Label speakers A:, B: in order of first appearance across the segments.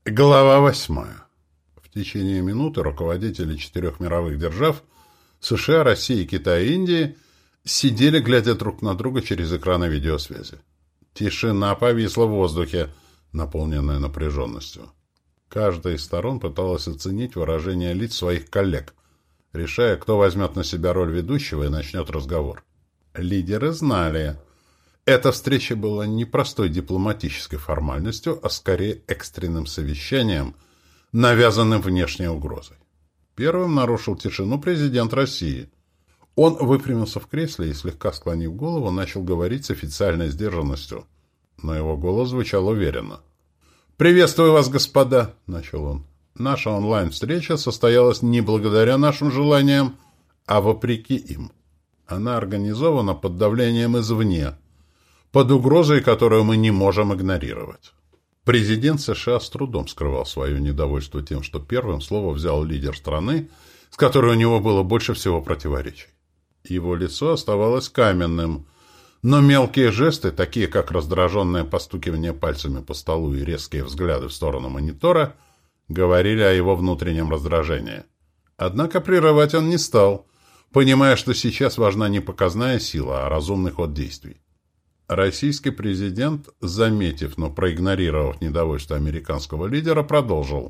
A: Глава 8. В течение минуты руководители 4 мировых держав США, России, Китая и Индии сидели, глядя друг на друга через экраны видеосвязи. Тишина повисла в воздухе, наполненная напряженностью. Каждая из сторон пыталась оценить выражение лиц своих коллег, решая, кто возьмет на себя роль ведущего и начнет разговор. Лидеры знали. Эта встреча была не простой дипломатической формальностью, а скорее экстренным совещанием, навязанным внешней угрозой. Первым нарушил тишину президент России. Он выпрямился в кресле и, слегка склонив голову, начал говорить с официальной сдержанностью, но его голос звучал уверенно. «Приветствую вас, господа!» – начал он. «Наша онлайн-встреча состоялась не благодаря нашим желаниям, а вопреки им. Она организована под давлением извне, под угрозой, которую мы не можем игнорировать». Президент США с трудом скрывал свое недовольство тем, что первым слово взял лидер страны, с которой у него было больше всего противоречий. Его лицо оставалось каменным, но мелкие жесты, такие как раздраженное постукивание пальцами по столу и резкие взгляды в сторону монитора, говорили о его внутреннем раздражении. Однако прерывать он не стал, понимая, что сейчас важна не показная сила, а разумный ход действий. Российский президент, заметив, но проигнорировав недовольство американского лидера, продолжил.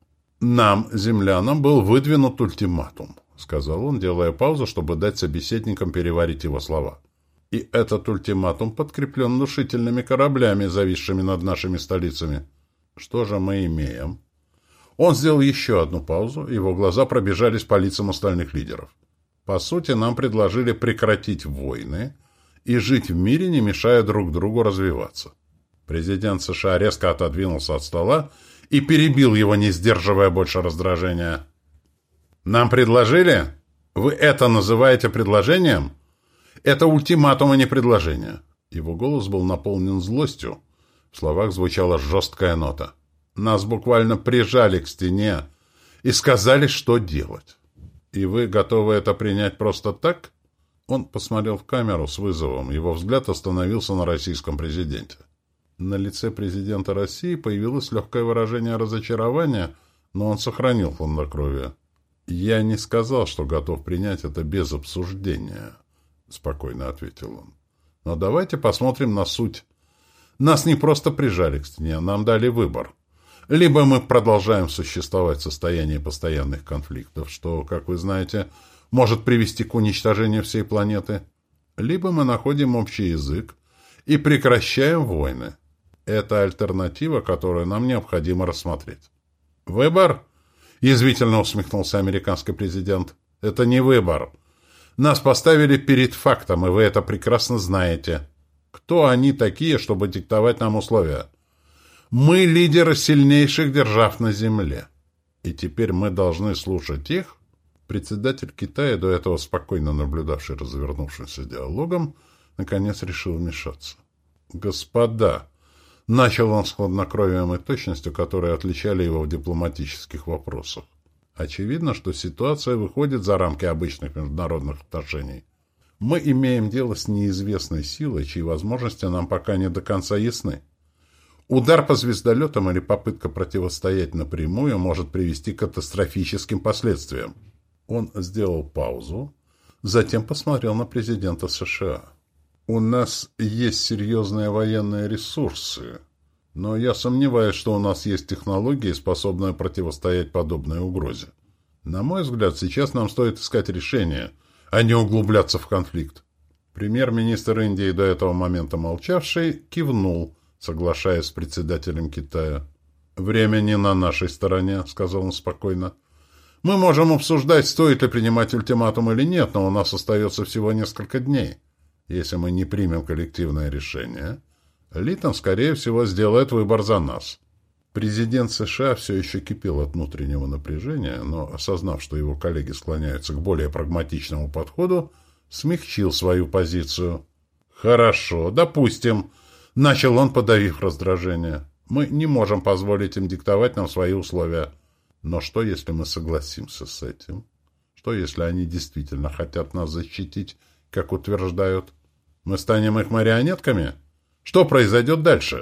A: «Нам, землянам, был выдвинут ультиматум», — сказал он, делая паузу, чтобы дать собеседникам переварить его слова. «И этот ультиматум подкреплен внушительными кораблями, зависшими над нашими столицами. Что же мы имеем?» Он сделал еще одну паузу, его глаза пробежались по лицам остальных лидеров. «По сути, нам предложили прекратить войны и жить в мире, не мешая друг другу развиваться». Президент США резко отодвинулся от стола и перебил его, не сдерживая больше раздражения. «Нам предложили? Вы это называете предложением? Это ультиматум, а не предложение». Его голос был наполнен злостью. В словах звучала жесткая нота. «Нас буквально прижали к стене и сказали, что делать. И вы готовы это принять просто так?» Он посмотрел в камеру с вызовом. Его взгляд остановился на российском президенте. На лице президента России появилось легкое выражение разочарования, но он сохранил хладнокровие. «Я не сказал, что готов принять это без обсуждения», — спокойно ответил он. «Но давайте посмотрим на суть. Нас не просто прижали к стене, нам дали выбор. Либо мы продолжаем существовать в состоянии постоянных конфликтов, что, как вы знаете, может привести к уничтожению всей планеты, либо мы находим общий язык и прекращаем войны. Это альтернатива, которую нам необходимо рассмотреть». «Выбор?» — язвительно усмехнулся американский президент. «Это не выбор. Нас поставили перед фактом, и вы это прекрасно знаете. Кто они такие, чтобы диктовать нам условия? Мы лидеры сильнейших держав на Земле. И теперь мы должны слушать их?» Председатель Китая, до этого спокойно наблюдавший развернувшимся диалогом, наконец решил вмешаться. «Господа!» — начал он с хладнокровием и точностью, которые отличали его в дипломатических вопросах. «Очевидно, что ситуация выходит за рамки обычных международных отношений. Мы имеем дело с неизвестной силой, чьи возможности нам пока не до конца ясны. Удар по звездолетам или попытка противостоять напрямую может привести к катастрофическим последствиям». Он сделал паузу, затем посмотрел на президента США. «У нас есть серьезные военные ресурсы, но я сомневаюсь, что у нас есть технологии, способные противостоять подобной угрозе. На мой взгляд, сейчас нам стоит искать решение, а не углубляться в конфликт». Премьер-министр Индии, до этого момента молчавший, кивнул, соглашаясь с председателем Китая. «Время не на нашей стороне», — сказал он спокойно. «Мы можем обсуждать, стоит ли принимать ультиматум или нет, но у нас остается всего несколько дней. Если мы не примем коллективное решение, Литон, скорее всего, сделает выбор за нас». Президент США все еще кипел от внутреннего напряжения, но, осознав, что его коллеги склоняются к более прагматичному подходу, смягчил свою позицию. «Хорошо, допустим», — начал он, подавив раздражение. «Мы не можем позволить им диктовать нам свои условия. Но что, если мы согласимся с этим? Что, если они действительно хотят нас защитить, как утверждают? Мы станем их марионетками? Что произойдет дальше?»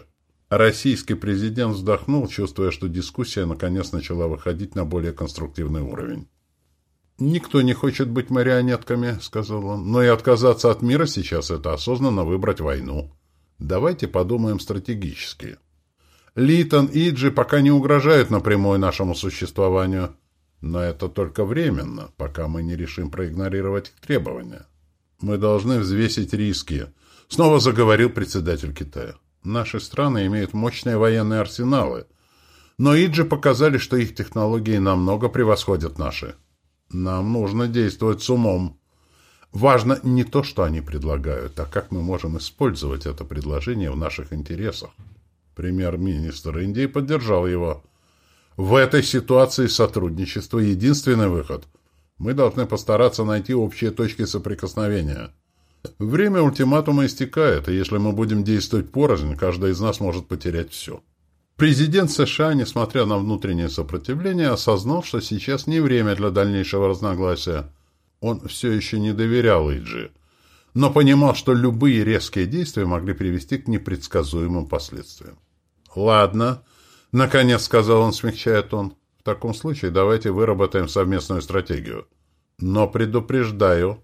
A: Российский президент вздохнул, чувствуя, что дискуссия наконец начала выходить на более конструктивный уровень. «Никто не хочет быть марионетками», — сказал он, — «но и отказаться от мира сейчас — это осознанно выбрать войну. Давайте подумаем стратегически. Литон и Иджи пока не угрожают напрямую нашему существованию, но это только временно, пока мы не решим проигнорировать их требования. Мы должны взвесить риски», — снова заговорил председатель Китая. «Наши страны имеют мощные военные арсеналы, но Иджи показали, что их технологии намного превосходят наши. Нам нужно действовать с умом. Важно не то, что они предлагают, а как мы можем использовать это предложение в наших интересах». Премьер-министр Индии поддержал его. «В этой ситуации сотрудничество — единственный выход. Мы должны постараться найти общие точки соприкосновения. Время ультиматума истекает, и если мы будем действовать порознь, каждый из нас может потерять все». Президент США, несмотря на внутреннее сопротивление, осознал, что сейчас не время для дальнейшего разногласия. Он все еще не доверял Иджи, но понимал, что любые резкие действия могли привести к непредсказуемым последствиям. «Ладно», — наконец сказал он, смягчая тон, — «в таком случае давайте выработаем совместную стратегию. Но предупреждаю,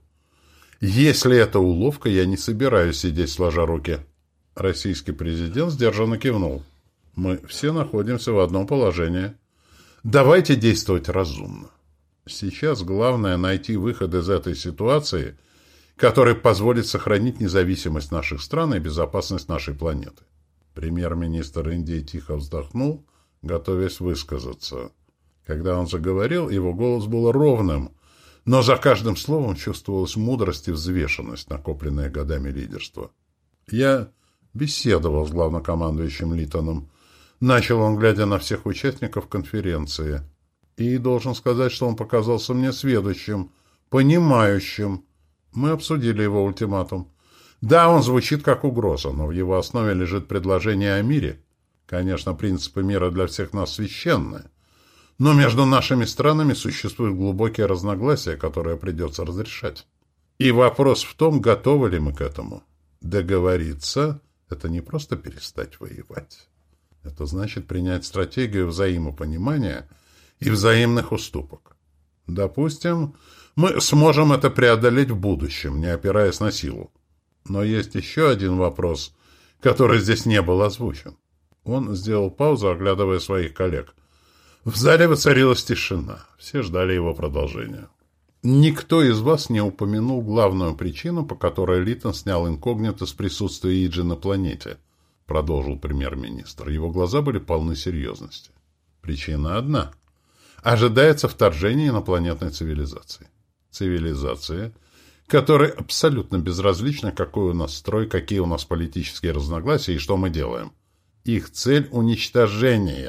A: если это уловка, я не собираюсь сидеть сложа руки». Российский президент сдержанно кивнул. «Мы все находимся в одном положении. Давайте действовать разумно. Сейчас главное найти выход из этой ситуации, который позволит сохранить независимость наших стран и безопасность нашей планеты». Премьер-министр Индии тихо вздохнул, готовясь высказаться. Когда он заговорил, его голос был ровным, но за каждым словом чувствовалась мудрость и взвешенность, накопленная годами лидерства. «Я беседовал с главнокомандующим Литоном», — начал он, глядя на всех участников конференции, «и должен сказать, что он показался мне сведущим, понимающим. Мы обсудили его ультиматум. Да, он звучит как угроза, но в его основе лежит предложение о мире. Конечно, принципы мира для всех нас священны, но между нашими странами существуют глубокие разногласия, которые придется разрешать. И вопрос в том, готовы ли мы к этому. Договориться — это не просто перестать воевать. Это значит принять стратегию взаимопонимания и взаимных уступок. Допустим, мы сможем это преодолеть в будущем, не опираясь на силу. Но есть еще один вопрос, который здесь не был озвучен. Он сделал паузу, оглядывая своих коллег. В зале воцарилась тишина. Все ждали его продолжения. «Никто из вас не упомянул главную причину, по которой Литон снял инкогнито с присутствия Иджи на планете», — продолжил премьер-министр. Его глаза были полны серьезности. «Причина одна. Ожидается вторжение инопланетной цивилизации. Цивилизация, которой абсолютно безразлично, какой у нас строй, какие у нас политические разногласия и что мы делаем. Их цель — уничтожение.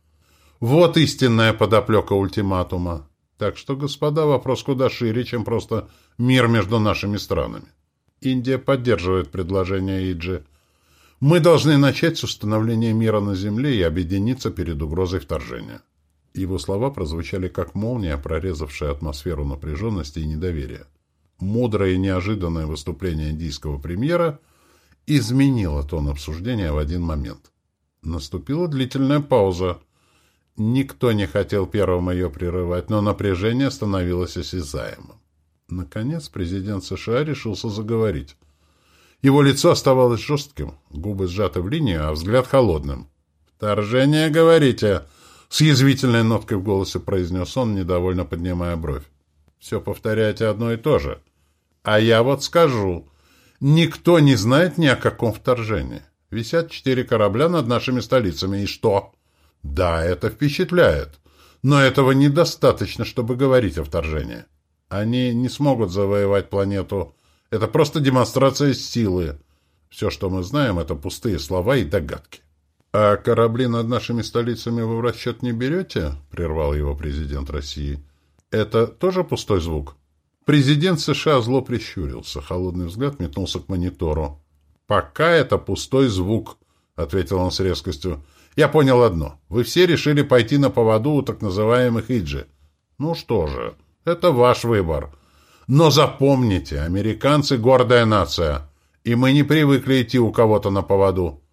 A: Вот истинная подоплека ультиматума. Так что, господа, вопрос куда шире, чем просто мир между нашими странами. Индия поддерживает предложение Иджи. Мы должны начать с установления мира на Земле и объединиться перед угрозой вторжения». Его слова прозвучали как молния, прорезавшая атмосферу напряженности и недоверия. Мудрое и неожиданное выступление индийского премьера изменило тон обсуждения в один момент. Наступила длительная пауза. Никто не хотел первым ее прерывать, но напряжение становилось осязаемым. Наконец президент США решился заговорить. Его лицо оставалось жестким, губы сжаты в линию, а взгляд холодным. «Вторжение, говорите?» — с язвительной ноткой в голосе произнес он, недовольно поднимая бровь. «Все повторяете одно и то же. А я вот скажу. Никто не знает ни о каком вторжении. Висят 4 корабля над нашими столицами. И что? Да, это впечатляет. Но этого недостаточно, чтобы говорить о вторжении. Они не смогут завоевать планету. Это просто демонстрация силы. Все, что мы знаем, это пустые слова и догадки». «А корабли над нашими столицами вы в расчет не берете?» — прервал его президент России. «Это тоже пустой звук?» Президент США зло прищурился. Холодный взгляд метнулся к монитору. «Пока это пустой звук», — ответил он с резкостью. «Я понял одно. Вы все решили пойти на поводу у так называемых Иджи. Ну что же, это ваш выбор. Но запомните, американцы — гордая нация, и мы не привыкли идти у кого-то на поводу.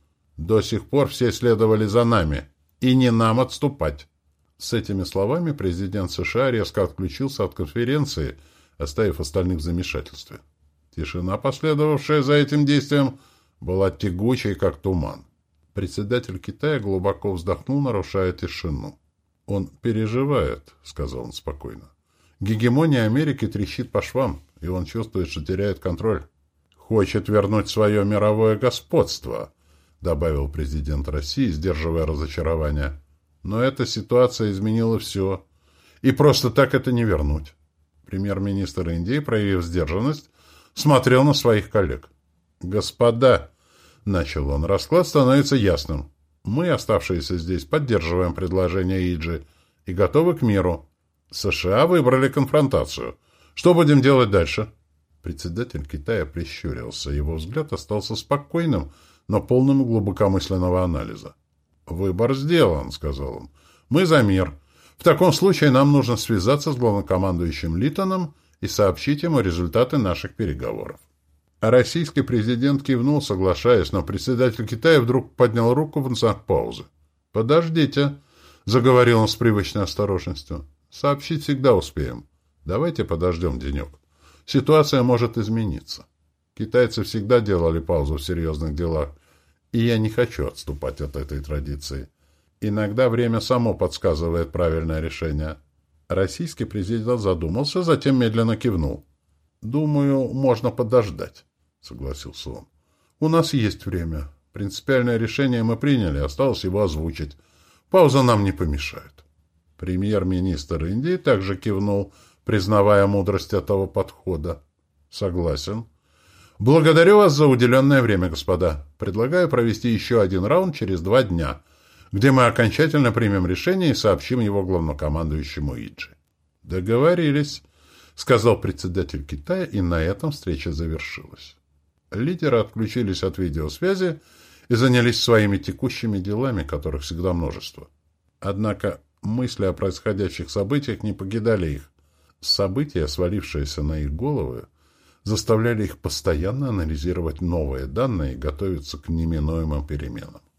A: До сих пор все следовали за нами, и не нам отступать. С этими словами президент США резко отключился от конференции, оставив остальных в замешательстве. Тишина, последовавшая за этим действием, была тягучей, как туман. Председатель Китая глубоко вздохнул, нарушая тишину. «Он переживает», — сказал он спокойно. «Гегемония Америки трещит по швам, и он чувствует, что теряет контроль. Хочет вернуть свое мировое господство», — добавил президент России, сдерживая разочарование. «Но эта ситуация изменила все, и просто так это не вернуть». Премьер-министр Индии, проявив сдержанность, смотрел на своих коллег. «Господа», — начал он, — «расклад становится ясным. Мы, оставшиеся здесь, поддерживаем предложение Иджи и готовы к миру. США выбрали конфронтацию. Что будем делать дальше?» Председатель Китая прищурился. Его взгляд остался спокойным, но полным глубокомысленного анализа. «Выбор сделан», — сказал он. «Мы за мир. В таком случае нам нужно связаться с главнокомандующим Литтоном и сообщить ему результаты наших переговоров». А российский президент кивнул, соглашаясь, но председатель Китая вдруг поднял руку в знак паузы. «Подождите», — заговорил он с привычной осторожностью. «Сообщить всегда успеем. Давайте подождем денек. Ситуация может измениться. Китайцы всегда делали паузу в серьезных делах, и я не хочу отступать от этой традиции. Иногда время само подсказывает правильное решение». Российский президент задумался, затем медленно кивнул. «Думаю, можно подождать», — согласился он. «У нас есть время. Принципиальное решение мы приняли, осталось его озвучить. Пауза нам не помешает». Премьер-министр Индии также кивнул, признавая мудрость этого подхода. «Согласен. Благодарю вас за уделенное время, господа. Предлагаю провести еще один раунд через 2 дня, где мы окончательно примем решение и сообщим его главнокомандующему Иджи». «Договорились», — сказал председатель Китая, и на этом встреча завершилась. Лидеры отключились от видеосвязи и занялись своими текущими делами, которых всегда множество. Однако мысли о происходящих событиях не покидали их. События, свалившиеся на их головы, заставляли их постоянно анализировать новые данные и готовиться к неминуемым переменам.